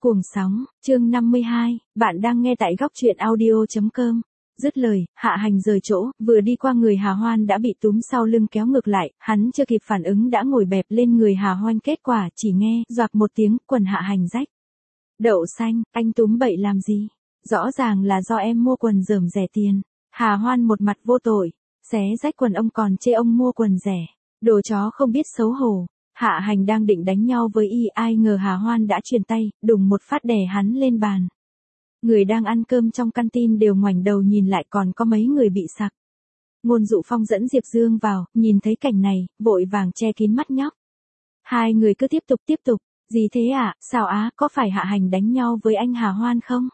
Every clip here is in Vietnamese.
Cuồng sóng, chương 52, bạn đang nghe tại góc truyện audio.com. Dứt lời, Hạ Hành rời chỗ, vừa đi qua người Hà Hoan đã bị túm sau lưng kéo ngược lại, hắn chưa kịp phản ứng đã ngồi bẹp lên người Hà Hoan, kết quả chỉ nghe, doạc một tiếng, quần Hạ Hành rách. Đậu xanh, anh túm bậy làm gì? Rõ ràng là do em mua quần rởm rẻ tiền. Hà Hoan một mặt vô tội, xé rách quần ông còn chê ông mua quần rẻ. Đồ chó không biết xấu hổ. Hạ Hành đang định đánh nhau với y, ai ngờ Hà Hoan đã truyền tay, đùng một phát đè hắn lên bàn. Người đang ăn cơm trong canteen đều ngoảnh đầu nhìn lại, còn có mấy người bị sặc. Ngôn Dụ Phong dẫn Diệp Dương vào, nhìn thấy cảnh này, vội vàng che kín mắt nhóc. Hai người cứ tiếp tục, gì thế ạ, sao á, có phải Hạ Hành đánh nhau với anh Hà Hoan không?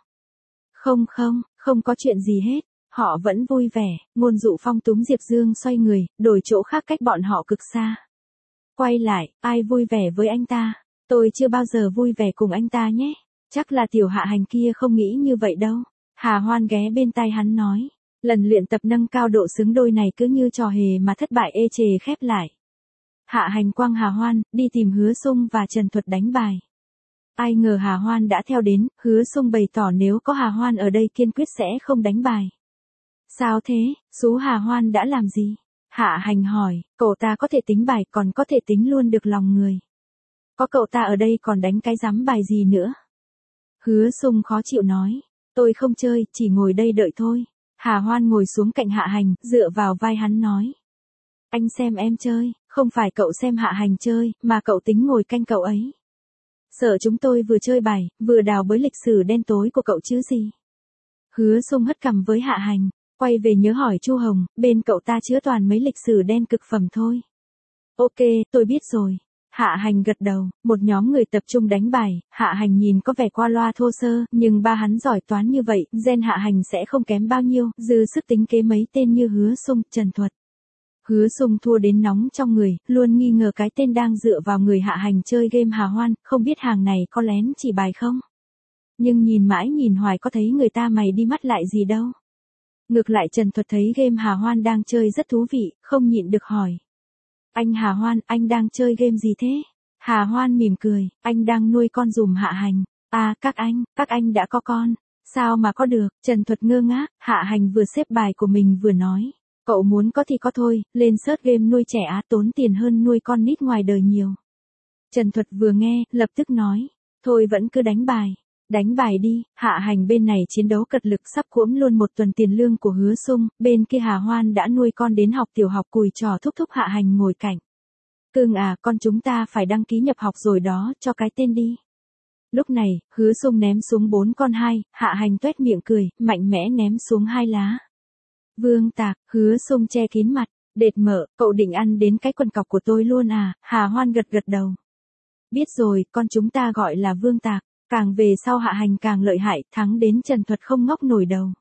Không có chuyện gì hết, họ vẫn vui vẻ. Ngôn Dụ Phong túm Diệp Dương xoay người, đổi chỗ khác cách bọn họ cực xa. Quay lại, ai vui vẻ với anh ta? Tôi chưa bao giờ vui vẻ cùng anh ta nhé. Chắc là tiểu Hạ Hành kia không nghĩ như vậy đâu. Hà Hoan ghé bên tai hắn nói. Lần luyện tập nâng cao độ xứng đôi này cứ như trò hề mà thất bại ê chề khép lại. Hạ Hành quăng Hà Hoan, đi tìm Hứa Sung và Trần Thuật đánh bài. Ai ngờ Hà Hoan đã theo đến, Hứa Sung bày tỏ nếu có Hà Hoan ở đây kiên quyết sẽ không đánh bài. Sao thế, sú Hà Hoan đã làm gì? Hạ Hành hỏi, cậu ta có thể tính bài còn có thể tính luôn được lòng người. Có cậu ta ở đây còn đánh cái rắm bài gì nữa? Hứa Sung khó chịu nói, tôi không chơi, chỉ ngồi đây đợi thôi. Hà Hoan ngồi xuống cạnh Hạ Hành, dựa vào vai hắn nói. Anh xem em chơi, không phải cậu xem Hạ Hành chơi, mà cậu tính ngồi canh cậu ấy. Sợ chúng tôi vừa chơi bài, vừa đào bới lịch sử đen tối của cậu chứ gì. Hứa Sung hất cằm với Hạ Hành. Quay về nhớ hỏi Chu Hồng, bên cậu ta chứa toàn mấy lịch sử đen cực phẩm thôi. Ok, tôi biết rồi. Hạ Hành gật đầu, một nhóm người tập trung đánh bài, Hạ Hành nhìn có vẻ qua loa thô sơ, nhưng ba hắn giỏi toán như vậy, gen Hạ Hành sẽ không kém bao nhiêu, dư sức tính kế mấy tên như Hứa Sung, Trần Thuật. Hứa Sung thua đến nóng trong người, luôn nghi ngờ cái tên đang dựa vào người Hạ Hành chơi game Hà Hoan, không biết hàng này có lén chỉ bài không? Nhưng nhìn mãi nhìn hoài có thấy người ta mày đi mắt lại gì đâu. Ngược lại Trần Thuật thấy game Hà Hoan đang chơi rất thú vị, không nhịn được hỏi. Anh Hà Hoan, anh đang chơi game gì thế? Hà Hoan mỉm cười, anh đang nuôi con dùm Hạ Hành. À, các anh đã có con. Sao mà có được? Trần Thuật ngơ ngác, Hạ Hành vừa xếp bài của mình vừa nói. Cậu muốn có thì có thôi, lên search game nuôi trẻ á, tốn tiền hơn nuôi con nít ngoài đời nhiều. Trần Thuật vừa nghe, lập tức nói. Thôi vẫn cứ đánh bài. Đánh bài đi, Hạ Hành bên này chiến đấu cật lực sắp cuỗm luôn một tuần tiền lương của Hứa Sung, bên kia Hà Hoan đã nuôi con đến học tiểu học cùi trò thúc Hạ Hành ngồi cạnh. Cưng à, con chúng ta phải đăng ký nhập học rồi đó, cho cái tên đi. Lúc này, Hứa Sung ném xuống 4 con 2, Hạ Hành tuét miệng cười, mạnh mẽ ném xuống 2 lá. Vương Tạc, Hứa Sung che kín mặt, đệt mở, cậu định ăn đến cái quần cọc của tôi luôn à? Hà Hoan gật đầu. Biết rồi, con chúng ta gọi là Vương Tạc. Càng về sau Hạ Hành càng lợi hại, thắng đến Trần Thuật không ngóc nổi đầu.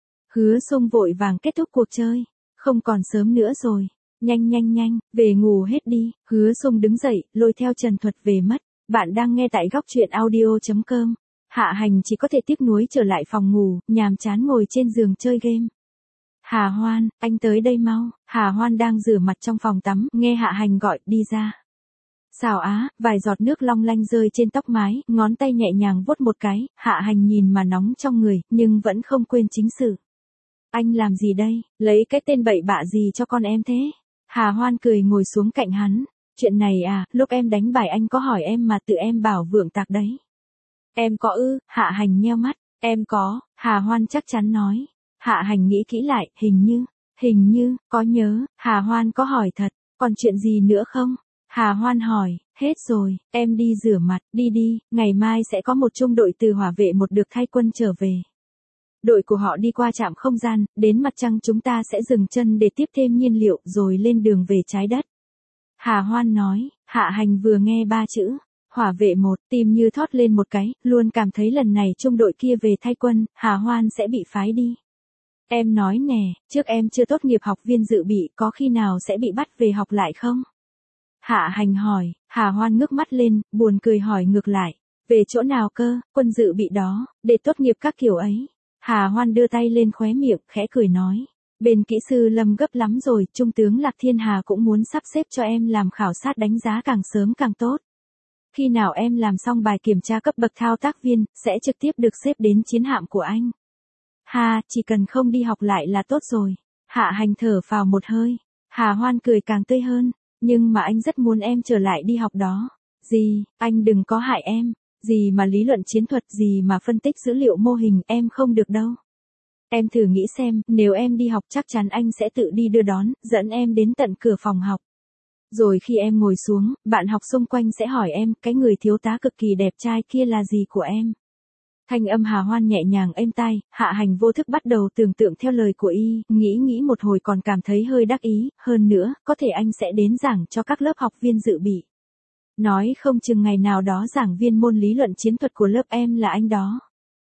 Hứa Sung vội vàng kết thúc cuộc chơi. Không còn sớm nữa rồi. Nhanh, về ngủ hết đi. Hứa Sung đứng dậy, lôi theo Trần Thuật về mất. Bạn đang nghe tại góc truyện audio.com. Hạ Hành chỉ có thể tiếc nuối trở lại phòng ngủ, nhàm chán ngồi trên giường chơi game. Hà Hoan, anh tới đây mau. Hà Hoan đang rửa mặt trong phòng tắm, nghe Hạ Hành gọi, đi ra. Sao á, vài giọt nước long lanh rơi trên tóc mái, ngón tay nhẹ nhàng vuốt một cái, Hạ Hành nhìn mà nóng trong người, nhưng vẫn không quên chính sự. Anh làm gì đây, lấy cái tên bậy bạ gì cho con em thế? Hà Hoan cười ngồi xuống cạnh hắn. Chuyện này à, lúc em đánh bài anh có hỏi em mà tự em bảo Vượng Tạc đấy. Em có ư? Hạ Hành nheo mắt. Em có, Hà Hoan chắc chắn nói. Hạ Hành nghĩ kỹ lại, hình như, có nhớ, Hà Hoan có hỏi thật, còn chuyện gì nữa không? Hà Hoan hỏi, hết rồi, em đi rửa mặt, đi, ngày mai sẽ có một trung đội từ hỏa vệ một được thay quân trở về. Đội của họ đi qua trạm không gian, đến mặt trăng chúng ta sẽ dừng chân để tiếp thêm nhiên liệu rồi lên đường về trái đất. Hà Hoan nói, Hạ Hành vừa nghe 3 chữ, hỏa vệ một, tim như thót lên một cái, luôn cảm thấy lần này trung đội kia về thay quân, Hà Hoan sẽ bị phái đi. Em nói nè, trước em chưa tốt nghiệp học viên dự bị, có khi nào sẽ bị bắt về học lại không? Hạ Hành hỏi, Hà Hoan ngước mắt lên, buồn cười hỏi ngược lại. Về chỗ nào cơ, quân dự bị đó, để tốt nghiệp các kiểu ấy. Hà Hoan đưa tay lên khóe miệng, khẽ cười nói. Bên kỹ sư Lâm gấp lắm rồi, Trung tướng Lạc Thiên Hà cũng muốn sắp xếp cho em làm khảo sát đánh giá càng sớm càng tốt. Khi nào em làm xong bài kiểm tra cấp bậc thao tác viên, sẽ trực tiếp được xếp đến chiến hạm của anh. Ha, chỉ cần không đi học lại là tốt rồi. Hạ Hành thở phào một hơi. Hà Hoan cười càng tươi hơn. Nhưng mà anh rất muốn em trở lại đi học đó. Gì, anh đừng có hại em. Gì mà lý luận chiến thuật, gì mà phân tích dữ liệu mô hình, em không được đâu. Em thử nghĩ xem, nếu em đi học chắc chắn anh sẽ tự đi đưa đón, dẫn em đến tận cửa phòng học. Rồi khi em ngồi xuống, bạn học xung quanh sẽ hỏi em, cái người thiếu tá cực kỳ đẹp trai kia là gì của em. Thanh âm Hà Hoan nhẹ nhàng êm tai, Hạ Hành vô thức bắt đầu tưởng tượng theo lời của y, nghĩ một hồi còn cảm thấy hơi đắc ý, hơn nữa, có thể anh sẽ đến giảng cho các lớp học viên dự bị. Nói không chừng ngày nào đó giảng viên môn lý luận chiến thuật của lớp em là anh đó.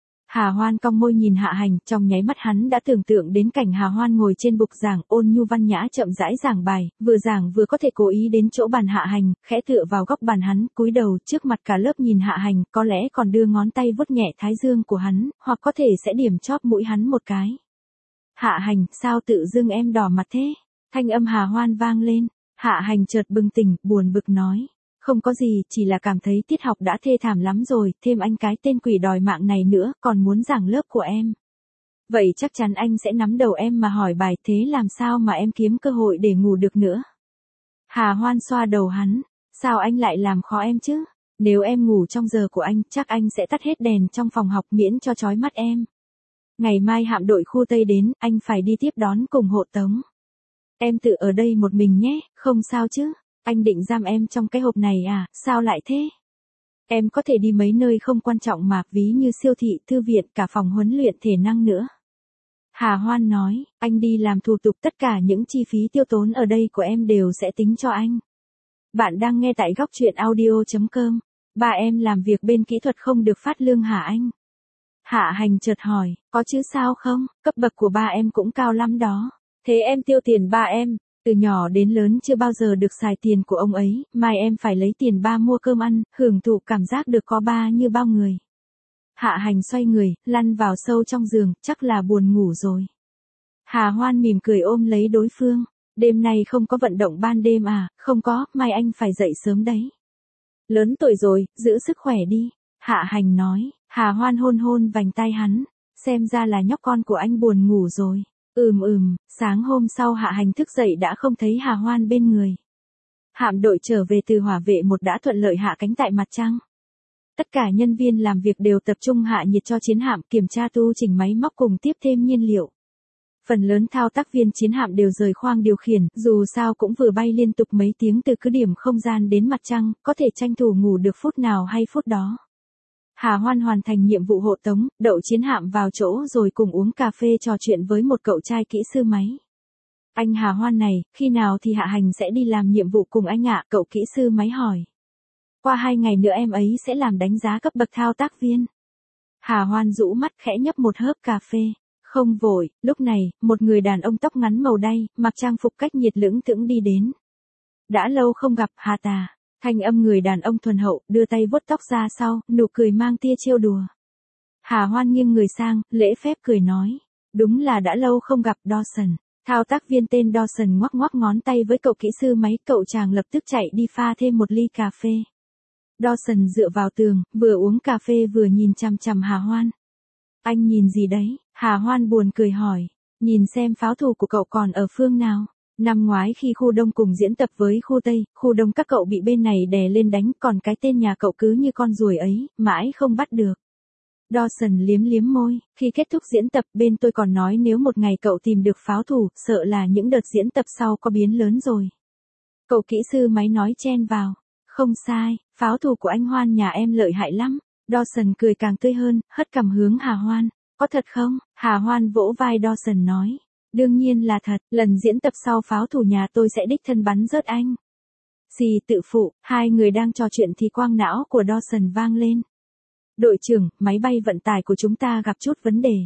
Hà Hoan cong môi nhìn Hạ Hành, trong nháy mắt hắn đã tưởng tượng đến cảnh Hà Hoan ngồi trên bục giảng, ôn nhu văn nhã chậm rãi giảng bài, vừa giảng vừa có thể cố ý đến chỗ bàn Hạ Hành, khẽ tựa vào góc bàn hắn, cúi đầu trước mặt cả lớp nhìn Hạ Hành, có lẽ còn đưa ngón tay vuốt nhẹ thái dương của hắn, hoặc có thể sẽ điểm chóp mũi hắn một cái. Hạ Hành, sao tự dưng em đỏ mặt thế? Thanh âm Hà Hoan vang lên. Hạ Hành chợt bừng tỉnh, buồn bực nói. Không có gì, chỉ là cảm thấy tiết học đã thê thảm lắm rồi, thêm anh cái tên quỷ đòi mạng này nữa, còn muốn giảng lớp của em. Vậy chắc chắn anh sẽ nắm đầu em mà hỏi bài, thế làm sao mà em kiếm cơ hội để ngủ được nữa. Hà Hoan xoa đầu hắn, sao anh lại làm khó em chứ? Nếu em ngủ trong giờ của anh, chắc anh sẽ tắt hết đèn trong phòng học miễn cho chói mắt em. Ngày mai hạm đội khu Tây đến, anh phải đi tiếp đón cùng hộ tống. Em tự ở đây một mình nhé, không sao chứ? Anh định giam em trong cái hộp này à, sao lại thế? Em có thể đi mấy nơi không quan trọng mà, ví như siêu thị, thư viện, cả phòng huấn luyện thể năng nữa. Hà Hoan nói, anh đi làm thủ tục, tất cả những chi phí tiêu tốn ở đây của em đều sẽ tính cho anh. Bạn đang nghe tại góc truyện audio.com. Ba em làm việc bên kỹ thuật không được phát lương hả anh? Hạ Hành chợt hỏi, có chứ sao không, cấp bậc của ba em cũng cao lắm đó. Thế em tiêu tiền ba em, từ nhỏ đến lớn chưa bao giờ được xài tiền của ông ấy, mai em phải lấy tiền ba mua cơm ăn, hưởng thụ cảm giác được có ba như bao người. Hạ Hành xoay người, lăn vào sâu trong giường, chắc là buồn ngủ rồi. Hà Hoan mỉm cười ôm lấy đối phương, đêm nay không có vận động ban đêm à, không có, mai anh phải dậy sớm đấy. Lớn tuổi rồi, giữ sức khỏe đi, Hạ Hành nói. Hà Hoan hôn hôn vành tai hắn, xem ra là nhóc con của anh buồn ngủ rồi. Sáng hôm sau Hạ Hành thức dậy đã không thấy Hà Hoan bên người. Hạm đội trở về từ hỏa vệ một đã thuận lợi hạ cánh tại mặt trăng. Tất cả nhân viên làm việc đều tập trung hạ nhiệt cho chiến hạm, kiểm tra tu chỉnh máy móc cùng tiếp thêm nhiên liệu. Phần lớn thao tác viên chiến hạm đều rời khoang điều khiển, dù sao cũng vừa bay liên tục mấy tiếng từ cứ điểm không gian đến mặt trăng, có thể tranh thủ ngủ được phút nào hay phút đó. Hà Hoan hoàn thành nhiệm vụ hộ tống, đậu chiến hạm vào chỗ rồi cùng uống cà phê trò chuyện với một cậu trai kỹ sư máy. Anh Hà Hoan này, khi nào thì Hạ Hành sẽ đi làm nhiệm vụ cùng anh ạ? Cậu kỹ sư máy hỏi. Qua 2 ngày nữa em ấy sẽ làm đánh giá cấp bậc thao tác viên. Hà Hoan rũ mắt khẽ nhấp một hớp cà phê. Không vội, lúc này, một người đàn ông tóc ngắn màu đay, mặc trang phục cách nhiệt lưỡng thững đi đến. Đã lâu không gặp, Hà Tà. Thanh âm người đàn ông thuần hậu, đưa tay vuốt tóc ra sau, nụ cười mang tia trêu đùa. Hà Hoan nghiêng người sang, lễ phép cười nói. Đúng là đã lâu không gặp Dawson. Thao tác viên tên Dawson ngoắc ngoắc ngón tay với cậu kỹ sư máy, cậu chàng lập tức chạy đi pha thêm một ly cà phê. Dawson dựa vào tường, vừa uống cà phê vừa nhìn chằm chằm Hà Hoan. Anh nhìn gì đấy? Hà Hoan buồn cười hỏi. Nhìn xem pháo thủ của cậu còn ở phương nào. Năm ngoái khi khu Đông cùng diễn tập với khu Tây, khu Đông các cậu bị bên này đè lên đánh, còn cái tên nhà cậu cứ như con ruồi ấy, mãi không bắt được. Dawson liếm liếm môi, khi kết thúc diễn tập bên tôi còn nói nếu một ngày cậu tìm được pháo thủ, sợ là những đợt diễn tập sau có biến lớn rồi. Cậu kỹ sư máy nói chen vào. Không sai, pháo thủ của anh Hoan nhà em lợi hại lắm. Dawson cười càng tươi hơn, hất cằm hướng Hà Hoan. Có thật không? Hà Hoan vỗ vai Dawson nói. Đương nhiên là thật, lần diễn tập sau pháo thủ nhà tôi sẽ đích thân bắn rớt anh. Xì tự phụ, hai người đang trò chuyện thì quang não của Dawson vang lên. Đội trưởng, máy bay vận tải của chúng ta gặp chút vấn đề.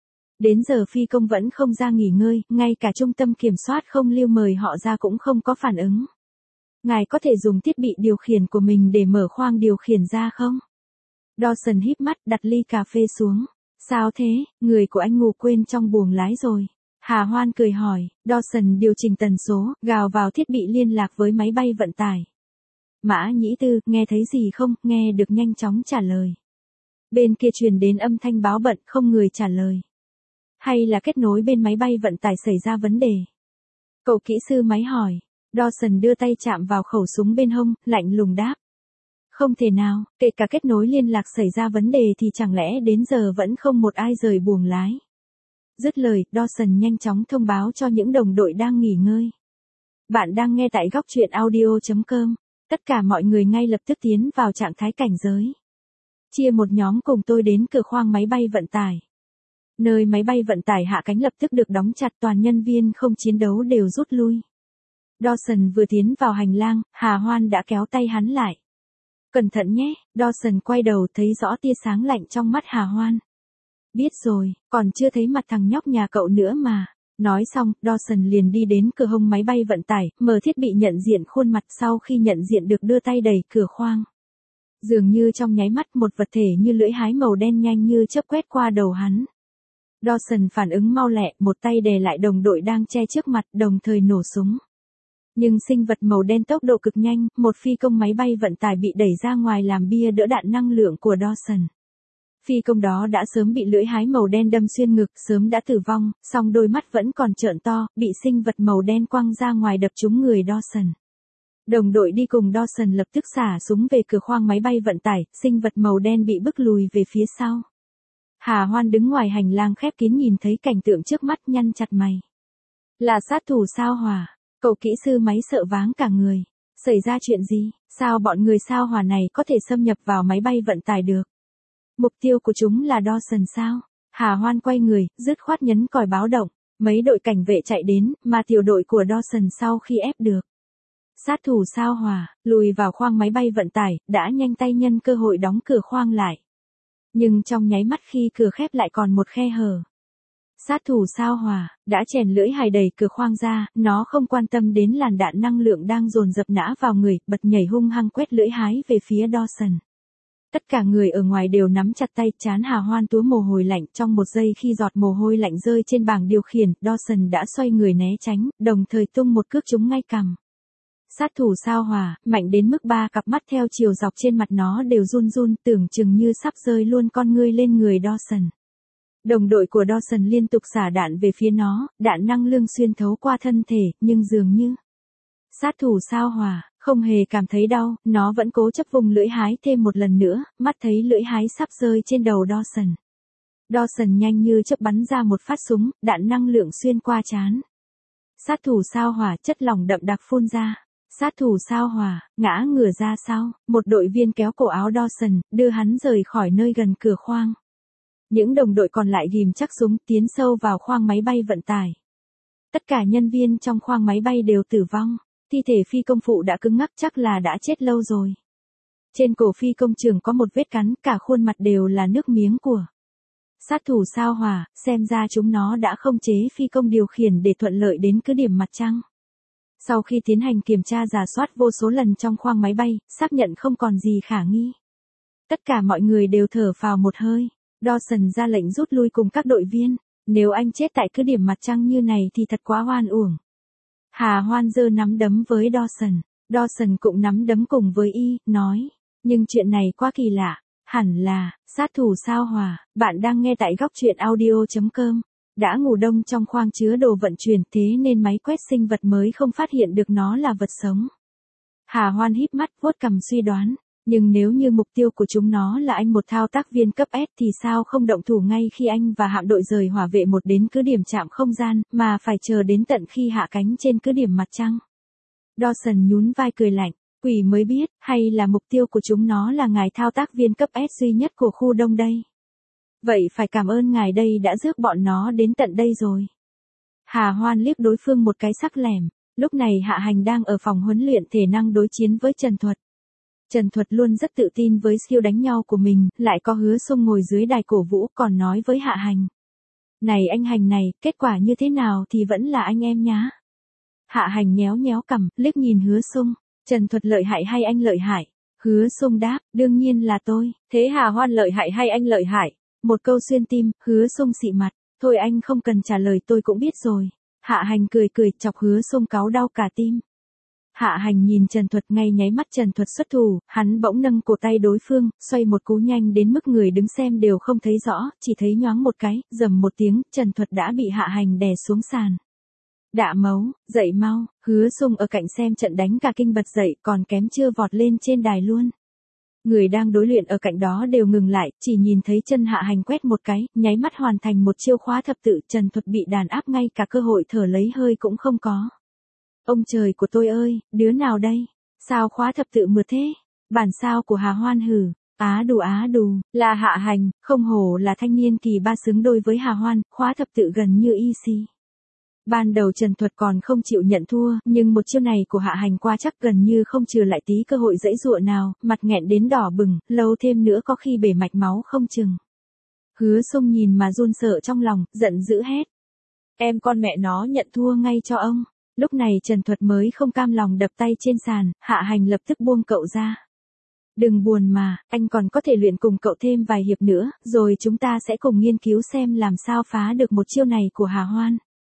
Đến giờ phi công vẫn không ra nghỉ ngơi, ngay cả trung tâm kiểm soát không lưu mời họ ra cũng không có phản ứng. Ngài có thể dùng thiết bị điều khiển của mình để mở khoang điều khiển ra không? Dawson híp mắt đặt ly cà phê xuống. Sao thế, người của anh ngủ quên trong buồng lái rồi. Hà Hoan cười hỏi, Dawson điều chỉnh tần số, gào vào thiết bị liên lạc với máy bay vận tải. Mã Nhĩ Tư, nghe thấy gì không, nghe được nhanh chóng trả lời. Bên kia truyền đến âm thanh báo bận, không người trả lời. Hay là kết nối bên máy bay vận tải xảy ra vấn đề? Cậu kỹ sư máy hỏi. Dawson đưa tay chạm vào khẩu súng bên hông, lạnh lùng đáp. Không thể nào, kể cả kết nối liên lạc xảy ra vấn đề thì chẳng lẽ đến giờ vẫn không một ai rời buồng lái. Dứt lời, Dawson nhanh chóng thông báo cho những đồng đội đang nghỉ ngơi. Bạn đang nghe tại góc truyện audio.com. Tất cả mọi người ngay lập tức tiến vào trạng thái cảnh giới. Chia một nhóm cùng tôi đến cửa khoang máy bay vận tải. Nơi máy bay vận tải hạ cánh lập tức được đóng chặt, toàn nhân viên không chiến đấu đều rút lui. Dawson vừa tiến vào hành lang, Hà Hoan đã kéo tay hắn lại. Cẩn thận nhé, Dawson quay đầu thấy rõ tia sáng lạnh trong mắt Hà Hoan. Biết rồi, còn chưa thấy mặt thằng nhóc nhà cậu nữa mà. Nói xong, Dawson liền đi đến cửa hông máy bay vận tải, mở thiết bị nhận diện khuôn mặt, sau khi nhận diện được đưa tay đẩy cửa khoang. Dường như trong nháy mắt một vật thể như lưỡi hái màu đen nhanh như chớp quét qua đầu hắn. Dawson phản ứng mau lẹ, một tay đè lại đồng đội đang che trước mặt, đồng thời nổ súng. Nhưng sinh vật màu đen tốc độ cực nhanh, một phi công máy bay vận tải bị đẩy ra ngoài làm bia đỡ đạn năng lượng của Dawson. Phi công đó đã sớm bị lưỡi hái màu đen đâm xuyên ngực, sớm đã tử vong, song đôi mắt vẫn còn trợn to, bị sinh vật màu đen quăng ra ngoài đập trúng người Dawson. Đồng đội đi cùng Dawson lập tức xả súng về cửa khoang máy bay vận tải, sinh vật màu đen bị bức lùi về phía sau. Hà Hoan đứng ngoài hành lang khép kín nhìn thấy cảnh tượng trước mắt, nhăn chặt mày. Là sát thủ sao Hỏa? Cậu kỹ sư máy sợ váng cả người. Xảy ra chuyện gì? Sao bọn người sao Hỏa này có thể xâm nhập vào máy bay vận tải được? Mục tiêu của chúng là Dawson sao? Hà Hoan quay người, dứt khoát nhấn còi báo động. Mấy đội cảnh vệ chạy đến, mà tiểu đội của Dawson sau khi ép được sát thủ sao Hỏa, lùi vào khoang máy bay vận tải, đã nhanh tay nhân cơ hội đóng cửa khoang lại. Nhưng trong nháy mắt khi cửa khép lại còn một khe hở. Sát thủ sao Hỏa, đã chèn lưỡi hài đẩy cửa khoang ra, nó không quan tâm đến làn đạn năng lượng đang dồn dập nã vào người, bật nhảy hung hăng quét lưỡi hái về phía Dawson. Tất cả người ở ngoài đều nắm chặt tay, trán Hà Hoan túa mồ hôi lạnh, trong một giây khi giọt mồ hôi lạnh rơi trên bảng điều khiển, Dawson đã xoay người né tránh, đồng thời tung một cước trúng ngay cằm. Sát thủ sao Hỏa, mạnh đến mức ba cặp mắt theo chiều dọc trên mặt nó đều run run, tưởng chừng như sắp rơi luôn con ngươi lên người Dawson. Đồng đội của Dawson liên tục xả đạn về phía nó, đạn năng lượng xuyên thấu qua thân thể, nhưng dường như sát thủ sao Hỏa không hề cảm thấy đau, nó vẫn cố chấp vùng lưỡi hái thêm một lần nữa, mắt thấy lưỡi hái sắp rơi trên đầu Dawson. Dawson nhanh như chớp bắn ra một phát súng, đạn năng lượng xuyên qua trán. Sát thủ sao Hỏa, chất lỏng đậm đặc phun ra. Sát thủ sao Hỏa, ngã ngửa ra sau, một đội viên kéo cổ áo Dawson, đưa hắn rời khỏi nơi gần cửa khoang. Những đồng đội còn lại ghim chắc súng, tiến sâu vào khoang máy bay vận tải. Tất cả nhân viên trong khoang máy bay đều tử vong, thi thể phi công phụ đã cứng ngắc, chắc là đã chết lâu rồi. Trên cổ phi công trưởng có một vết cắn, cả khuôn mặt đều là nước miếng của sát thủ sao Hỏa, xem ra chúng nó đã không chế phi công điều khiển để thuận lợi đến cứ điểm mặt trăng. Sau khi tiến hành kiểm tra rà soát vô số lần trong khoang máy bay, xác nhận không còn gì khả nghi. Tất cả mọi người đều thở phào một hơi. Dawson ra lệnh rút lui cùng các đội viên. Nếu anh chết tại cứ điểm mặt trăng như này thì thật quá oan uổng. Hà Hoan giơ nắm đấm với Dawson. Dawson cũng nắm đấm cùng với y, nói. Nhưng chuyện này quá kỳ lạ. Hẳn là, sát thủ sao Hỏa. Bạn đang nghe tại góc truyện audio.com. Đã ngủ đông trong khoang chứa đồ vận chuyển, thế nên máy quét sinh vật mới không phát hiện được nó là vật sống. Hà Hoan híp mắt vuốt cằm suy đoán, nhưng nếu như mục tiêu của chúng nó là anh một thao tác viên cấp S thì sao không động thủ ngay khi anh và hạm đội rời hỏa vệ một đến cứ điểm trạm không gian, mà phải chờ đến tận khi hạ cánh trên cứ điểm mặt trăng. Dawson nhún vai cười lạnh, quỷ mới biết, hay là mục tiêu của chúng nó là ngài thao tác viên cấp S duy nhất của khu đông đây. Vậy phải cảm ơn ngài đây đã rước bọn nó đến tận đây rồi. Hà Hoan liếc đối phương một cái sắc lẻm, lúc này Hạ Hành đang ở phòng huấn luyện thể năng đối chiến với Trần Thuật. Trần Thuật luôn rất tự tin với skill đánh nhau của mình, lại có Hứa Xung ngồi dưới đài cổ vũ còn nói với Hạ Hành. Này anh Hành này, kết quả như thế nào thì vẫn là anh em nhá. Hạ Hành nhéo nhéo cằm, liếc nhìn Hứa Xung, Trần Thuật lợi hại hay anh lợi hại? Hứa Xung đáp, đương nhiên là tôi. Thế Hà Hoan lợi hại hay anh lợi hại? Một câu xuyên tim, Hứa Xung xị mặt, thôi anh không cần trả lời tôi cũng biết rồi. Hạ Hành cười cười chọc Hứa Xung cáu đau cả tim. Hạ Hành nhìn Trần Thuật, ngay nháy mắt Trần Thuật xuất thủ, hắn bỗng nâng cổ tay đối phương, xoay một cú nhanh đến mức người đứng xem đều không thấy rõ, chỉ thấy nhoáng một cái, rầm một tiếng, Trần Thuật đã bị Hạ Hành đè xuống sàn. Đạ mấu, dậy mau, Hứa Sung ở cạnh xem trận đánh cả kinh bật dậy, còn kém chưa vọt lên trên đài luôn. Người đang đối luyện ở cạnh đó đều ngừng lại, chỉ nhìn thấy chân Hạ Hành quét một cái, nháy mắt hoàn thành một chiêu khóa thập tự, Trần Thuật bị đàn áp ngay cả cơ hội thở lấy hơi cũng không có. Ông trời của tôi ơi, đứa nào đây? Sao khóa thập tự mượt thế? Bản sao của Hà Hoan hử? Á đù, là Hạ Hành, không hổ là thanh niên kỳ ba xứng đôi với Hà Hoan, khóa thập tự gần như easy. Ban đầu Trần Thuật còn không chịu nhận thua, nhưng một chiêu này của Hạ Hành qua chắc gần như không trừ lại tí cơ hội giãy giụa nào, mặt nghẹn đến đỏ bừng, lâu thêm nữa có khi bể mạch máu không chừng. Hứa Sung nhìn mà run sợ trong lòng, giận dữ hét. Em con mẹ nó nhận thua ngay cho ông. Lúc này Trần Thuật mới không cam lòng đập tay trên sàn, Hạ Hành lập tức buông cậu ra. Đừng buồn mà, anh còn có thể luyện cùng cậu thêm vài hiệp nữa, rồi chúng ta sẽ cùng nghiên cứu xem làm sao phá được một chiêu này của Hà Hoan.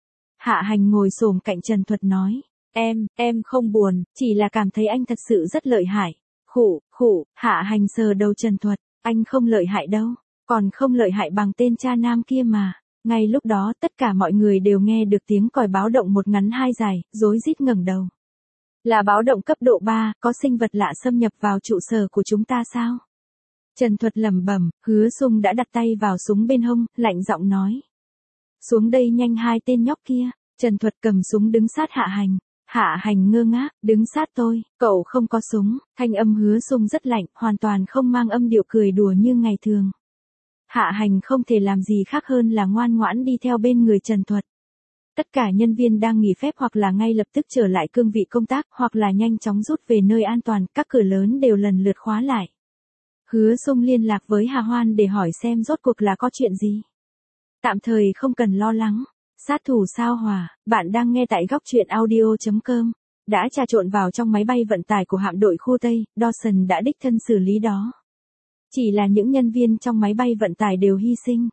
Hạ Hành ngồi xổm cạnh Trần Thuật nói, em không buồn, chỉ là cảm thấy anh thật sự rất lợi hại. Khụ, Hạ Hành sờ đầu Trần Thuật, anh không lợi hại đâu, còn không lợi hại bằng tên cha nam kia mà. Ngay lúc đó tất cả mọi người đều nghe được tiếng còi báo động một ngắn hai dài, rối rít ngẩng đầu. Là báo động cấp độ 3, có sinh vật lạ xâm nhập vào trụ sở của chúng ta sao? Trần Thuật lẩm bẩm, Hứa Sung đã đặt tay vào súng bên hông, lạnh giọng nói. Xuống đây nhanh hai tên nhóc kia. Trần Thuật cầm súng đứng sát Hạ Hành. Hạ Hành ngơ ngác, đứng sát tôi, cậu không có súng. Thanh âm Hứa Sung rất lạnh, hoàn toàn không mang âm điệu cười đùa như ngày thường. Hạ Hành không thể làm gì khác hơn là ngoan ngoãn đi theo bên người Trần Thuật. Tất cả nhân viên đang nghỉ phép hoặc là ngay lập tức trở lại cương vị công tác, hoặc là nhanh chóng rút về nơi an toàn, các cửa lớn đều lần lượt khóa lại. Hứa Sung liên lạc với Hà Hoan để hỏi xem rốt cuộc là có chuyện gì. Tạm thời không cần lo lắng. Sát thủ sao hỏa, bạn đang nghe tại góc truyện audio.com. Đã trà trộn vào trong máy bay vận tải của hạm đội khu Tây, Dawson đã đích thân xử lý đó. Chỉ là những nhân viên trong máy bay vận tải đều hy sinh.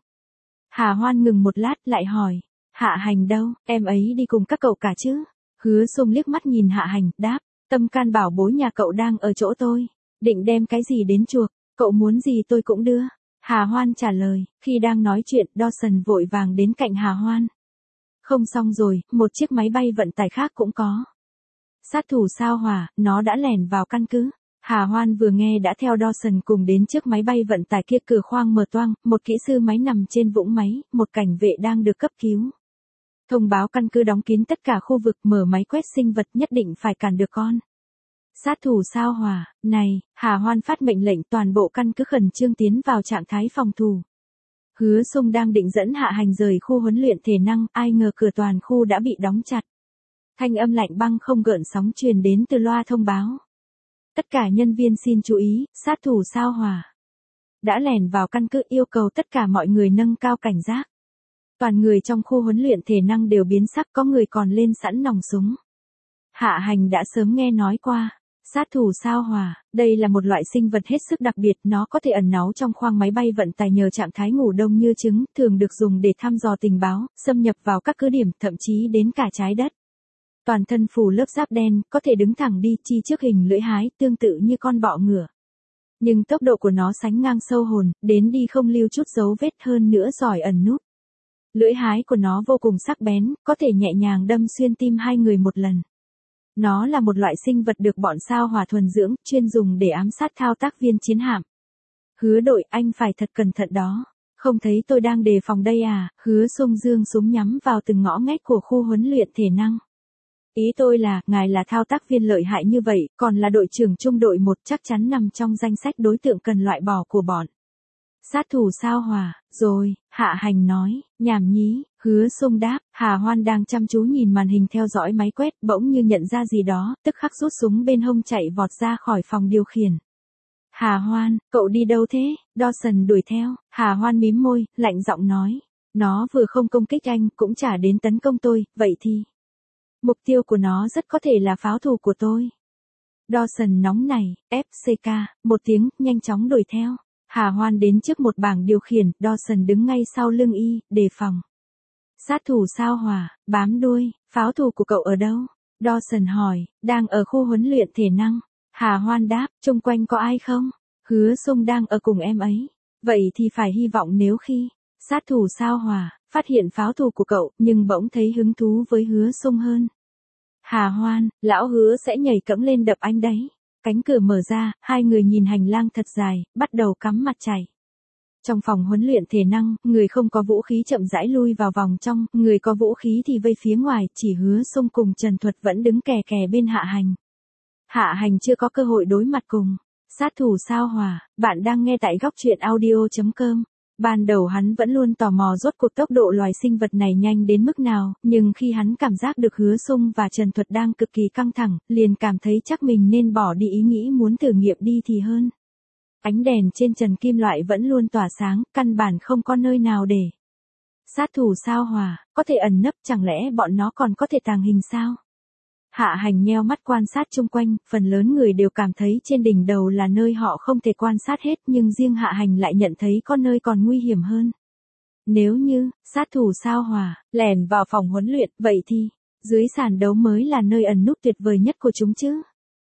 Hà Hoan ngừng một lát lại hỏi. Hạ Hành đâu, em ấy đi cùng các cậu cả chứ? Hứa Sung liếc mắt nhìn Hạ Hành, đáp. Tâm can bảo bối nhà cậu đang ở chỗ tôi. Định đem cái gì đến chuộc, cậu muốn gì tôi cũng đưa. Hà Hoan trả lời, khi đang nói chuyện, Dawson vội vàng đến cạnh Hà Hoan. Không xong rồi, một chiếc máy bay vận tải khác cũng có. Sát thủ sao hỏa, nó đã lẻn vào căn cứ. Hà Hoan vừa nghe đã theo Dawson cùng đến trước máy bay vận tải kia, cửa khoang mở toang, một kỹ sư máy nằm trên vũng máy, một cảnh vệ đang được cấp cứu. Thông báo căn cứ đóng kín tất cả khu vực, mở máy quét sinh vật, nhất định phải cản được con. Sát thủ sao hỏa, này, Hà Hoan phát mệnh lệnh toàn bộ căn cứ khẩn trương tiến vào trạng thái phòng thủ. Hứa Sung đang định dẫn Hạ Hành rời khu huấn luyện thể năng, ai ngờ cửa toàn khu đã bị đóng chặt. Thanh âm lạnh băng không gợn sóng truyền đến từ loa thông báo. Tất cả nhân viên xin chú ý, sát thủ sao hỏa đã lẻn vào căn cứ, yêu cầu tất cả mọi người nâng cao cảnh giác. Toàn người trong khu huấn luyện thể năng đều biến sắc, có người còn lên sẵn nòng súng. Hạ Hành đã sớm nghe nói qua. Sát thủ sao hỏa, đây là một loại sinh vật hết sức đặc biệt, nó có thể ẩn náu trong khoang máy bay vận tải nhờ trạng thái ngủ đông như trứng, thường được dùng để thăm dò tình báo, xâm nhập vào các cứ điểm, thậm chí đến cả trái đất. Toàn thân phủ lớp giáp đen, có thể đứng thẳng đi, chi trước hình lưỡi hái, tương tự như con bọ ngựa. Nhưng tốc độ của nó sánh ngang sâu hồn, đến đi không lưu chút dấu vết, hơn nữa giỏi ẩn núp. Lưỡi hái của nó vô cùng sắc bén, có thể nhẹ nhàng đâm xuyên tim hai người một lần. Nó là một loại sinh vật được bọn sao hỏa thuần dưỡng, chuyên dùng để ám sát thao tác viên chiến hạm. Hứa đội, anh phải thật cẩn thận đó. Không thấy tôi đang đề phòng đây à? Hứa Sung dương súng nhắm vào từng ngõ ngách của khu huấn luyện thể năng. Ý tôi là, ngài là thao tác viên lợi hại như vậy, còn là đội trưởng trung đội 1, chắc chắn nằm trong danh sách đối tượng cần loại bỏ của bọn. Sát thủ sao hỏa, rồi, Hạ Hành nói, nhảm nhí, Hứa Sung đáp. Hà Hoan đang chăm chú nhìn màn hình theo dõi máy quét, bỗng như nhận ra gì đó, tức khắc rút súng bên hông chạy vọt ra khỏi phòng điều khiển. Hà Hoan, cậu đi đâu thế? Dawson đuổi theo. Hà Hoan mím môi, lạnh giọng nói. Nó vừa không công kích anh, cũng chả đến tấn công tôi, vậy thì mục tiêu của nó rất có thể là pháo thủ của tôi. Dawson nóng nảy, FCK, một tiếng, nhanh chóng đuổi theo. Hà Hoan đến trước một bảng điều khiển, Dawson đứng ngay sau lưng y, đề phòng. Sát thủ sao hỏa, bám đuôi, pháo thủ của cậu ở đâu? Dawson hỏi, đang ở khu huấn luyện thể năng. Hà Hoan đáp, chung quanh có ai không? Hứa Sung đang ở cùng em ấy. Vậy thì phải hy vọng nếu khi sát thủ sao Hỏa phát hiện pháo thù của cậu, nhưng bỗng thấy hứng thú với Hứa Sung hơn. Hà Hoan, lão Hứa sẽ nhảy cẫng lên đập anh đấy. Cánh cửa mở ra, hai người nhìn hành lang thật dài, bắt đầu cắm mặt chạy. Trong phòng huấn luyện thể năng, người không có vũ khí chậm rãi lui vào vòng trong, người có vũ khí thì vây phía ngoài, chỉ Hứa Sung cùng Trần Thuật vẫn đứng kè kè bên Hạ Hành. Hạ Hành chưa có cơ hội đối mặt cùng sát thủ sao Hỏa. Bạn đang nghe tại góc truyện audio.com. Ban đầu hắn vẫn luôn tò mò rốt cuộc tốc độ loài sinh vật này nhanh đến mức nào, nhưng khi hắn cảm giác được Hứa Sung và Trần Thuật đang cực kỳ căng thẳng, liền cảm thấy chắc mình nên bỏ đi ý nghĩ muốn thử nghiệm đi thì hơn. Ánh đèn trên trần kim loại vẫn luôn tỏa sáng, căn bản không có nơi nào để sát thủ sao Hỏa có thể ẩn nấp, chẳng lẽ bọn nó còn có thể tàng hình sao? Hạ Hành nheo mắt quan sát chung quanh, phần lớn người đều cảm thấy trên đỉnh đầu là nơi họ không thể quan sát hết, nhưng riêng Hạ Hành lại nhận thấy có nơi còn nguy hiểm hơn. Nếu như sát thủ sao Hỏa lẻn vào phòng huấn luyện, vậy thì dưới sàn đấu mới là nơi ẩn núp tuyệt vời nhất của chúng chứ?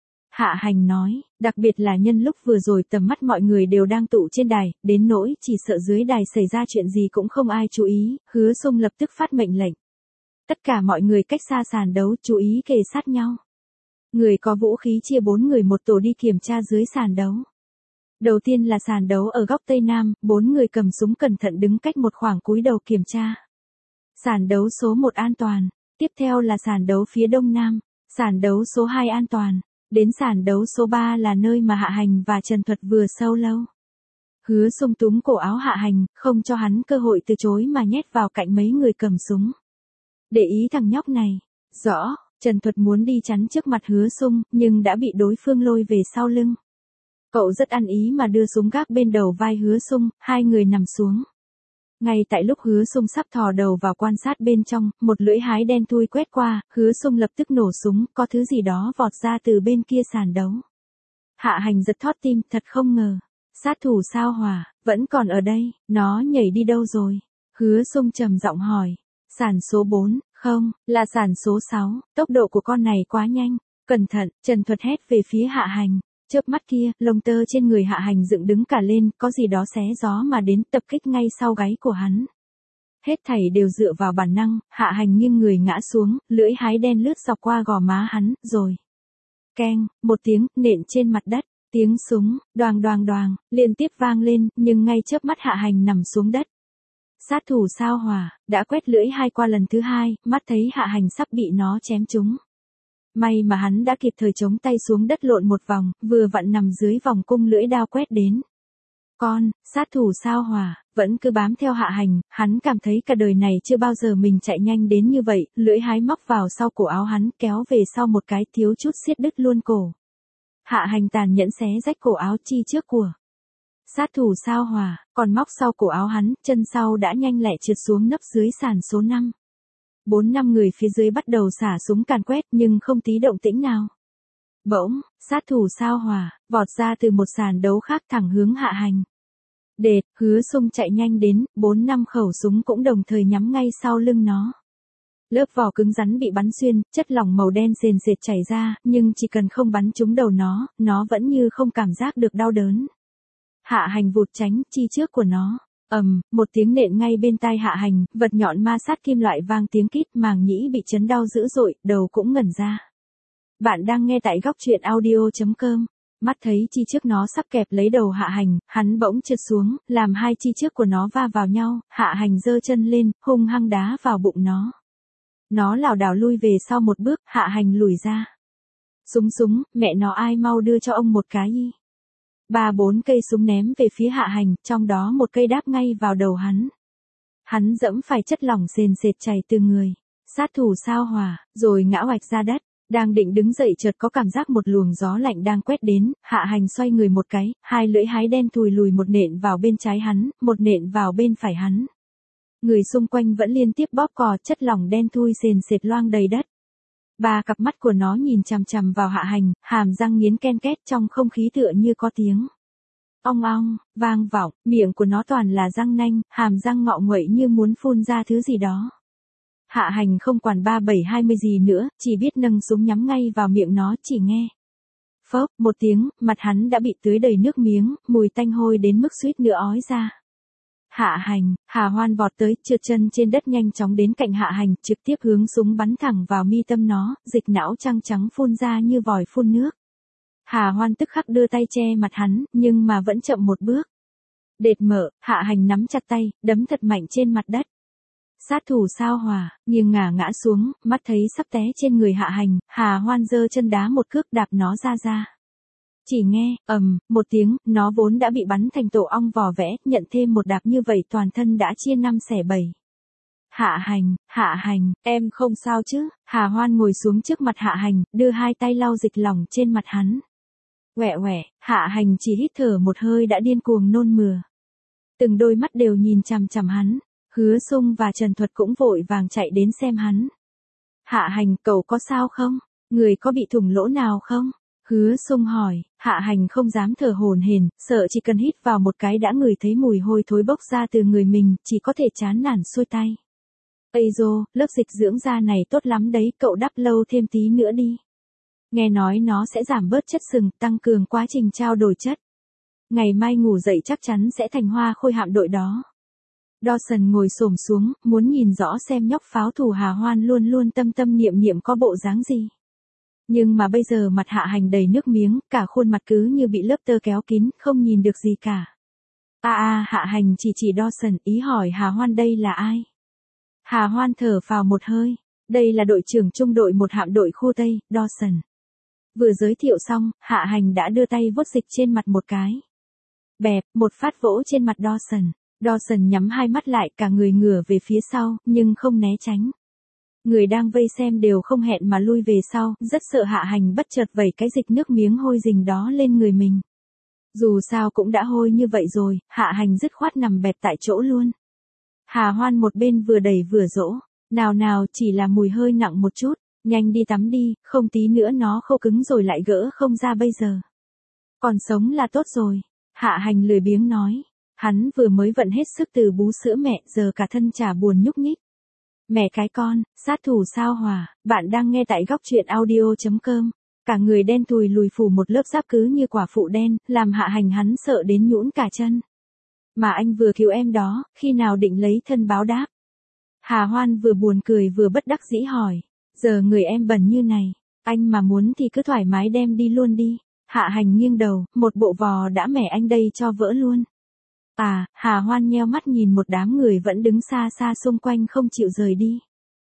Hạ Hành nói, đặc biệt là nhân lúc vừa rồi tầm mắt mọi người đều đang tụ trên đài, đến nỗi chỉ sợ dưới đài xảy ra chuyện gì cũng không ai chú ý, Hứa Sung lập tức phát mệnh lệnh. Tất cả mọi người cách xa sàn đấu, chú ý kề sát nhau. Người có vũ khí chia 4 người một tổ đi kiểm tra dưới sàn đấu. Đầu tiên là sàn đấu ở góc Tây Nam, 4 người cầm súng cẩn thận đứng cách một khoảng cúi đầu kiểm tra. Sàn đấu số 1 an toàn. Tiếp theo là sàn đấu phía Đông Nam. Sàn đấu số 2 an toàn. Đến sàn đấu số 3 là nơi mà Hạ Hành và Trần Thuật vừa sâu lâu. Hứa Sung túm cổ áo Hạ Hành, không cho hắn cơ hội từ chối mà nhét vào cạnh mấy người cầm súng. Để ý thằng nhóc này. Rõ, Trần Thuật muốn đi chắn trước mặt Hứa Sung, nhưng đã bị đối phương lôi về sau lưng. Cậu rất ăn ý mà đưa súng gác bên đầu vai Hứa Sung, hai người nằm xuống. Ngay tại lúc Hứa Sung sắp thò đầu vào quan sát bên trong, một lưỡi hái đen thui quét qua, Hứa Sung lập tức nổ súng, có thứ gì đó vọt ra từ bên kia sàn đấu. Hạ Hành giật thót tim, thật không ngờ. Sát thủ sao Hỏa vẫn còn ở đây, nó nhảy đi đâu rồi? Hứa Sung trầm giọng hỏi. Sàn số 4, không, là sàn số 6, tốc độ của con này quá nhanh. Cẩn thận, Trần Thuật hét về phía Hạ Hành. Chớp mắt kia, lông tơ trên người Hạ Hành dựng đứng cả lên, có gì đó xé gió mà đến tập kích ngay sau gáy của hắn. Hết thảy đều dựa vào bản năng, Hạ Hành nghiêng người ngã xuống, lưỡi hái đen lướt dọc qua gò má hắn, rồi. Keng, một tiếng, nện trên mặt đất, tiếng súng, đoàng đoàng đoàng, liên tiếp vang lên, nhưng ngay chớp mắt Hạ Hành nằm xuống đất. Sát thủ sao Hỏa đã quét lưỡi hai qua lần thứ hai, mắt thấy Hạ Hành sắp bị nó chém trúng. May mà hắn đã kịp thời chống tay xuống đất lộn một vòng, vừa vặn nằm dưới vòng cung lưỡi đao quét đến. Sát thủ sao Hỏa vẫn cứ bám theo Hạ Hành, hắn cảm thấy cả đời này chưa bao giờ mình chạy nhanh đến như vậy, lưỡi hái móc vào sau cổ áo hắn, kéo về sau một cái, thiếu chút xiết đứt luôn cổ. Hạ Hành tàn nhẫn xé rách cổ áo chi trước của sát thủ sao Hỏa, còn móc sau cổ áo hắn, chân sau đã nhanh lẹ trượt xuống nấp dưới sàn số 5. 4-5 người phía dưới bắt đầu xả súng càn quét, nhưng không tí động tĩnh nào. Bỗng, sát thủ sao Hỏa vọt ra từ một sàn đấu khác thẳng hướng Hạ Hành. Đệt, Hứa Sung chạy nhanh đến, 4-5 khẩu súng cũng đồng thời nhắm ngay sau lưng nó. Lớp vỏ cứng rắn bị bắn xuyên, chất lỏng màu đen sền sệt chảy ra, nhưng chỉ cần không bắn trúng đầu nó vẫn như không cảm giác được đau đớn. Hạ Hành vụt tránh chi trước của nó. Một tiếng nện ngay bên tai Hạ Hành, vật nhọn ma sát kim loại vang tiếng kít, màng nhĩ bị chấn đau dữ dội, đầu cũng ngẩn ra. Bạn đang nghe tại góc truyện audio.com. Mắt thấy chi trước nó sắp kẹp lấy đầu Hạ Hành, hắn bỗng trượt xuống, làm hai chi trước của nó va vào nhau, Hạ Hành giơ chân lên, hung hăng đá vào bụng nó. Nó lảo đảo lui về sau một bước, Hạ Hành lùi ra. Súng, mẹ nó ai mau đưa cho ông một cái y. 3-4 cây súng ném về phía Hạ Hành, trong đó một cây đáp ngay vào đầu hắn. Hắn dẫm phải chất lỏng sền sệt chảy từ người. Sát thủ sao Hỏa, rồi ngã oạch ra đất. Đang định đứng dậy chợt có cảm giác một luồng gió lạnh đang quét đến, Hạ Hành xoay người một cái, hai lưỡi hái đen thùi lùi, một nện vào bên trái hắn, một nện vào bên phải hắn. Người xung quanh vẫn liên tiếp bóp cò, chất lỏng đen thui sền sệt loang đầy đất. 3 cặp mắt của nó nhìn chằm chằm vào Hạ Hành, hàm răng nghiến ken két, trong không khí tựa như có tiếng ong ong vang vọng, miệng của nó toàn là răng nanh, hàm răng ngọ nguậy như muốn phun ra thứ gì đó. Hạ Hành không quản 37-20 gì nữa, chỉ biết nâng súng nhắm ngay vào miệng nó, chỉ nghe. Phốc, một tiếng, mặt hắn đã bị tưới đầy nước miếng, mùi tanh hôi đến mức suýt nữa ói ra. Hạ Hành, Hà Hoan vọt tới, trượt chân trên đất nhanh chóng đến cạnh Hạ Hành, trực tiếp hướng súng bắn thẳng vào mi tâm nó, dịch não trắng trắng phun ra như vòi phun nước. Hà Hoan tức khắc đưa tay che mặt hắn, nhưng mà vẫn chậm một bước. Đệt mở, Hạ Hành nắm chặt tay, đấm thật mạnh trên mặt đất. Sát thủ sao Hỏa, nghiêng ngả xuống, mắt thấy sắp té trên người Hạ Hành, Hà Hoan giơ chân đá một cước đạp nó ra. Chỉ nghe, một tiếng, nó vốn đã bị bắn thành tổ ong vò vẽ, nhận thêm một đạp như vậy toàn thân đã chia 5/7. Hạ Hành, em không sao chứ? Hà Hoan ngồi xuống trước mặt Hạ Hành, đưa hai tay lau dịch lỏng trên mặt hắn. Quẹ, Hạ Hành chỉ hít thở một hơi đã điên cuồng nôn mửa. Từng đôi mắt đều nhìn chằm chằm hắn. Hứa Sung và Trần Thuật cũng vội vàng chạy đến xem hắn. Hạ Hành, cậu có sao không? Người có bị thủng lỗ nào không? Hứa Sung hỏi. Hạ Hành không dám thở hổn hển, sợ chỉ cần hít vào một cái đã ngửi thấy mùi hôi thối bốc ra từ người mình, chỉ có thể chán nản xuôi tay. Ây dô, lớp dịch dưỡng da này tốt lắm đấy, cậu đắp lâu thêm tí nữa đi. Nghe nói nó sẽ giảm bớt chất sừng, tăng cường quá trình trao đổi chất. Ngày mai ngủ dậy chắc chắn sẽ thành hoa khôi hạm đội đó. Dawson ngồi xổm xuống, muốn nhìn rõ xem nhóc pháo thủ Hà Hoan luôn luôn tâm niệm có bộ dáng gì. Nhưng mà bây giờ mặt Hạ Hành đầy nước miếng, cả khuôn mặt cứ như bị lớp tơ kéo kín, không nhìn được gì cả. Hạ Hành chỉ Dawson, ý hỏi Hà Hoan đây là ai? Hà Hoan thở phào một hơi, đây là đội trưởng trung đội 1 hạm đội khu Tây, Dawson. Vừa giới thiệu xong, Hạ Hành đã đưa tay vuốt dịch trên mặt một cái. Bẹp, một phát vỗ trên mặt Dawson. Dawson nhắm hai mắt lại, cả người ngửa về phía sau, nhưng không né tránh. Người đang vây xem đều không hẹn mà lui về sau, rất sợ Hạ Hành bất chợt vẩy cái dịch nước miếng hôi rình đó lên người mình. Dù sao cũng đã hôi như vậy rồi, Hạ Hành dứt khoát nằm bẹp tại chỗ luôn. Hà Hoan một bên vừa đẩy vừa dỗ, nào chỉ là mùi hơi nặng một chút, nhanh đi tắm đi, không tí nữa nó khô cứng rồi lại gỡ không ra bây giờ. Còn sống là tốt rồi, Hạ Hành lười biếng nói. Hắn vừa mới vận hết sức từ bú sữa mẹ, giờ cả thân chả buồn nhúc nhích. Mẹ cái con, sát thủ sao Hỏa, bạn đang nghe tại góc truyện audio.com. Cả người đen thùi lùi phủ một lớp giáp cứ như quả phụ đen, làm Hạ Hành hắn sợ đến nhũn cả chân. Mà anh vừa cứu em đó, khi nào định lấy thân báo đáp? Hà Hoan vừa buồn cười vừa bất đắc dĩ hỏi. Giờ người em bẩn như này, anh mà muốn thì cứ thoải mái đem đi luôn đi. Hạ Hành nghiêng đầu, một bộ vò đã mẻ anh đây cho vỡ luôn. Hà Hoan nheo mắt nhìn một đám người vẫn đứng xa xung quanh không chịu rời đi.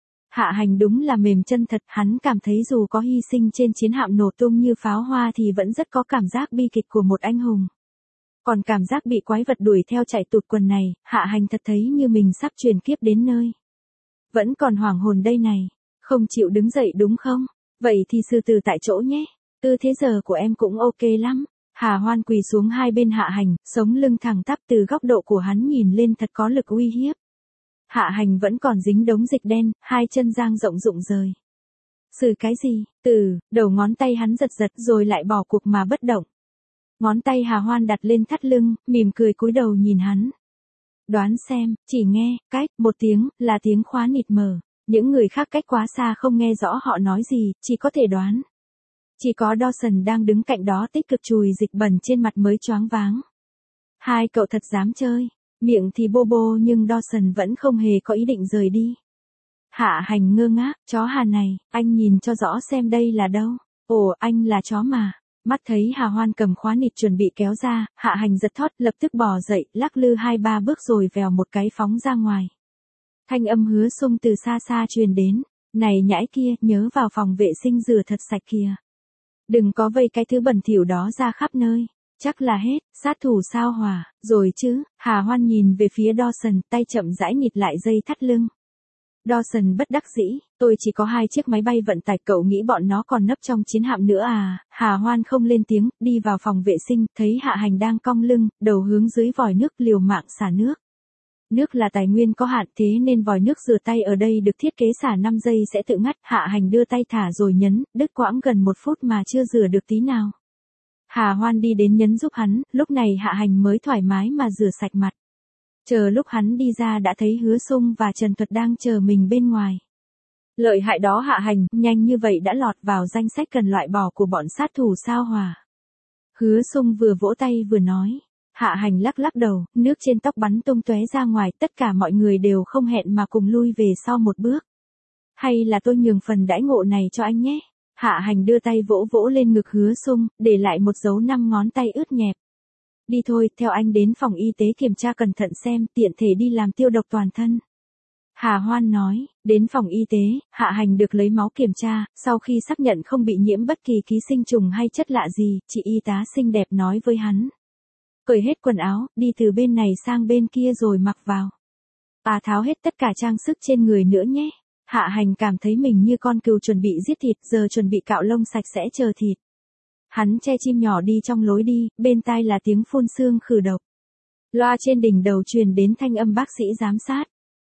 Hạ Hành đúng là mềm chân thật, hắn cảm thấy dù có hy sinh trên chiến hạm nổ tung như pháo hoa thì vẫn rất có cảm giác bi kịch của một anh hùng. Còn cảm giác bị quái vật đuổi theo chạy tụt quần này, Hạ Hành thật thấy như mình sắp chuyển kiếp đến nơi. Vẫn còn hoảng hồn đây này, không chịu đứng dậy đúng không? Vậy thì sư tử tại chỗ nhé, tư thế giờ của em cũng ok lắm. Hà Hoan quỳ xuống hai bên Hạ Hành, sống lưng thẳng tắp, từ góc độ của hắn nhìn lên thật có lực uy hiếp. Hạ Hành vẫn còn dính đống dịch đen, hai chân dang rộng rụng rời. Xử cái gì? Đầu ngón tay hắn giật rồi lại bỏ cuộc mà bất động. Ngón tay Hà Hoan đặt lên thắt lưng, mỉm cười cúi đầu nhìn hắn. Đoán xem, chỉ nghe, cách, một tiếng, là tiếng khóa nịt mở. Những người khác cách quá xa không nghe rõ họ nói gì, chỉ có thể đoán. Chỉ có Dawson đang đứng cạnh đó tích cực chùi dịch bẩn trên mặt mới choáng váng. Hai cậu thật dám chơi, miệng thì bô nhưng Dawson vẫn không hề có ý định rời đi. Hạ Hành ngơ ngác, chó Hà này, anh nhìn cho rõ xem đây là đâu. Ồ, anh là chó mà. Mắt thấy Hà Hoan cầm khóa nịt chuẩn bị kéo ra, Hạ Hành giật thót, lập tức bò dậy, lắc lư 2-3 bước rồi vèo một cái phóng ra ngoài. Thanh âm Hứa Sung từ xa truyền đến. Này nhãi kia, nhớ vào phòng vệ sinh rửa thật sạch kìa. Đừng có vây cái thứ bẩn thỉu đó ra khắp nơi. Chắc là hết, sát thủ sao Hỏa, rồi chứ. Hà Hoan nhìn về phía Dawson, tay chậm rãi nhịt lại dây thắt lưng. Dawson bất đắc dĩ, tôi chỉ có 2 chiếc máy bay vận tải, cậu nghĩ bọn nó còn nấp trong chiến hạm nữa à? Hà Hoan không lên tiếng, đi vào phòng vệ sinh, thấy Hạ Hành đang cong lưng, đầu hướng dưới vòi nước liều mạng xả nước. Nước là tài nguyên có hạn, thế nên vòi nước rửa tay ở đây được thiết kế xả 5 giây sẽ tự ngắt. Hạ Hành đưa tay thả rồi nhấn, đứt quãng gần 1 phút mà chưa rửa được tí nào. Hà Hoan đi đến nhấn giúp hắn, lúc này Hạ Hành mới thoải mái mà rửa sạch mặt. Chờ lúc hắn đi ra đã thấy Hứa Sung và Trần Thuật đang chờ mình bên ngoài. Lợi hại đó Hạ Hành, nhanh như vậy đã lọt vào danh sách cần loại bỏ của bọn sát thủ sao Hỏa. Hứa Sung vừa vỗ tay vừa nói. Hạ Hành lắc lắc đầu, nước trên tóc bắn tung tóe ra ngoài, tất cả mọi người đều không hẹn mà cùng lui về sau một bước. Hay là tôi nhường phần đãi ngộ này cho anh nhé. Hạ Hành đưa tay vỗ vỗ lên ngực Hứa Sung, để lại một dấu 5 ngón tay ướt nhẹp. Đi thôi, theo anh đến phòng y tế kiểm tra cẩn thận xem, tiện thể đi làm tiêu độc toàn thân. Hà Hoan nói, đến phòng y tế, Hạ Hành được lấy máu kiểm tra, sau khi xác nhận không bị nhiễm bất kỳ ký sinh trùng hay chất lạ gì, chị y tá xinh đẹp nói với hắn. Cởi hết quần áo, đi từ bên này sang bên kia rồi mặc vào. Tháo hết tất cả trang sức trên người nữa nhé. Hạ Hành cảm thấy mình như con cừu chuẩn bị giết thịt, giờ chuẩn bị cạo lông sạch sẽ chờ thịt. Hắn che chim nhỏ đi trong lối đi, bên tai là tiếng phun sương khử độc. Loa trên đỉnh đầu truyền đến thanh âm bác sĩ giám sát.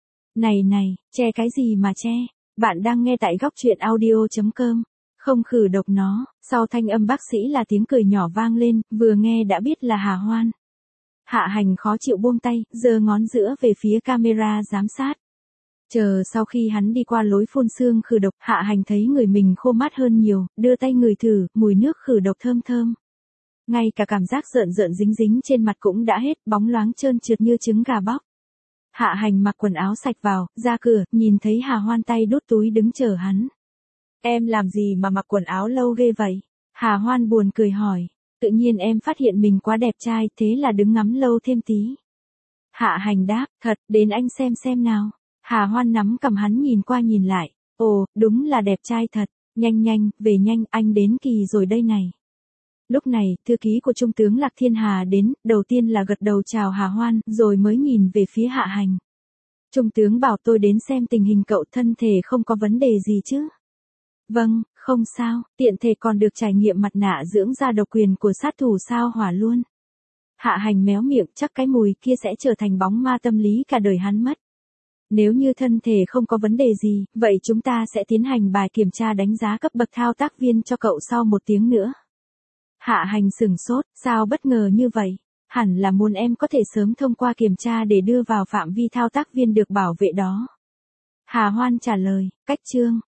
Này, che cái gì mà che? Bạn đang nghe tại góc truyện audio.com. Không khử độc nó, sau thanh âm bác sĩ là tiếng cười nhỏ vang lên, vừa nghe đã biết là Hà Hoan. Hạ Hành khó chịu buông tay, giơ ngón giữa về phía camera giám sát. Chờ sau khi hắn đi qua lối phun sương khử độc, Hạ Hành thấy người mình khô mát hơn nhiều, đưa tay ngửi thử, mùi nước khử độc thơm thơm. Ngay cả cảm giác rợn rợn dính dính trên mặt cũng đã hết, bóng loáng trơn trượt như trứng gà bóc. Hạ Hành mặc quần áo sạch vào, ra cửa, nhìn thấy Hà Hoan tay đút túi đứng chờ hắn. Em làm gì mà mặc quần áo lâu ghê vậy? Hà Hoan buồn cười hỏi. Tự nhiên em phát hiện mình quá đẹp trai, thế là đứng ngắm lâu thêm tí. Hạ Hành đáp, thật, đến anh xem nào. Hà Hoan nắm cầm hắn nhìn qua nhìn lại. Ồ, đúng là đẹp trai thật. Nhanh, về nhanh, anh đến kỳ rồi đây này. Lúc này, thư ký của Trung tướng Lạc Thiên Hà đến, đầu tiên là gật đầu chào Hà Hoan, rồi mới nhìn về phía Hạ Hành. Trung tướng bảo tôi đến xem tình hình cậu, thân thể không có vấn đề gì chứ? Vâng, không sao, tiện thể còn được trải nghiệm mặt nạ dưỡng da độc quyền của sát thủ sao Hỏa luôn. Hạ Hành méo miệng, chắc cái mùi kia sẽ trở thành bóng ma tâm lý cả đời hắn mất. Nếu như thân thể không có vấn đề gì, vậy chúng ta sẽ tiến hành bài kiểm tra đánh giá cấp bậc thao tác viên cho cậu sau 1 tiếng nữa. Hạ Hành sửng sốt, sao bất ngờ như vậy? Hẳn là muốn em có thể sớm thông qua kiểm tra để đưa vào phạm vi thao tác viên được bảo vệ đó. Hà Hoan trả lời, cách chương.